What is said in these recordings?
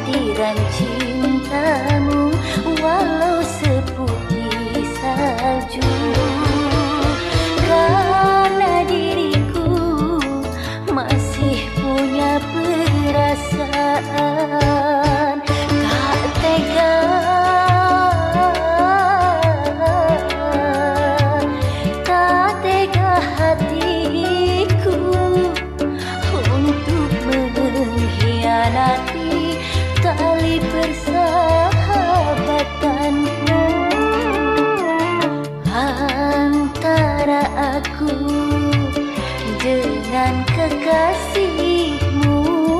kehadiran cintamu, walau seputih salju. Karena diriku masih punya perasaan, tak tega, tak tega hatiku untuk mengkhianati tali persahabatanku antara aku dengan kekasihmu.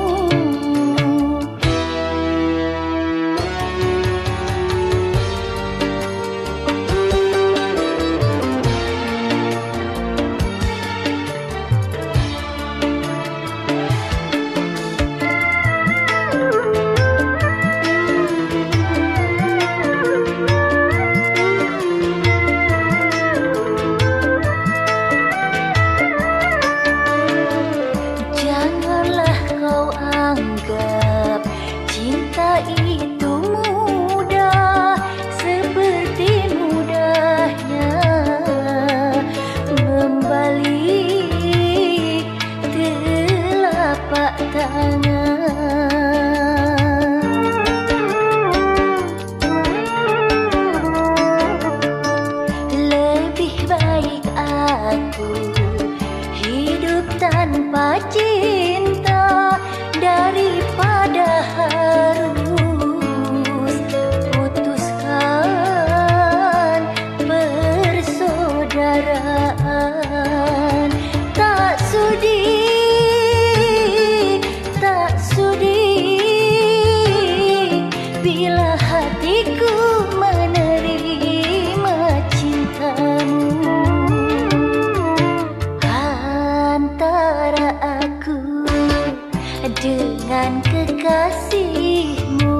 Janganlah kau anggap cinta itu mudah, seperti mudahnya membalik telapak tangan. Lebih baik aku hidup tanpa cinta daripada harus putuskan persaudaraan. Tak sudi, tak sudi bila hatiku menerima cintamu antara aku dengan kekasihmu.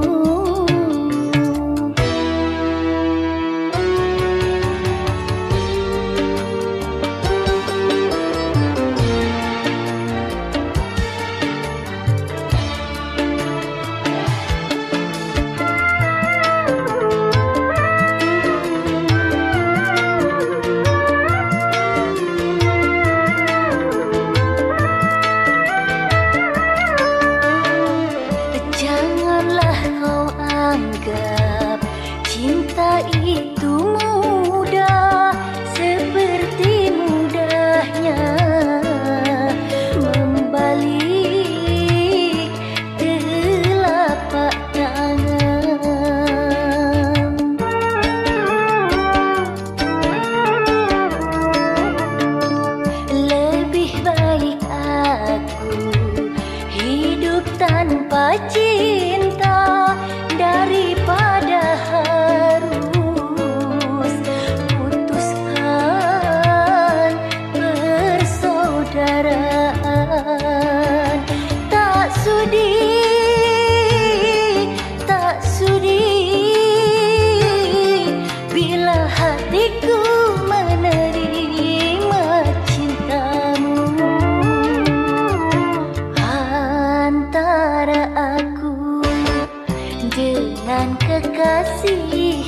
Janganlah kau anggap cinta itu mudah, seperti mudahnya membalik telapak tangan. Lebih baik aku hidup tanpa cinta daripada harus putuskan persaudaraan. Tak sudi, tak sudi bila hatiku menerima cintamu antara aku dengan kekasih.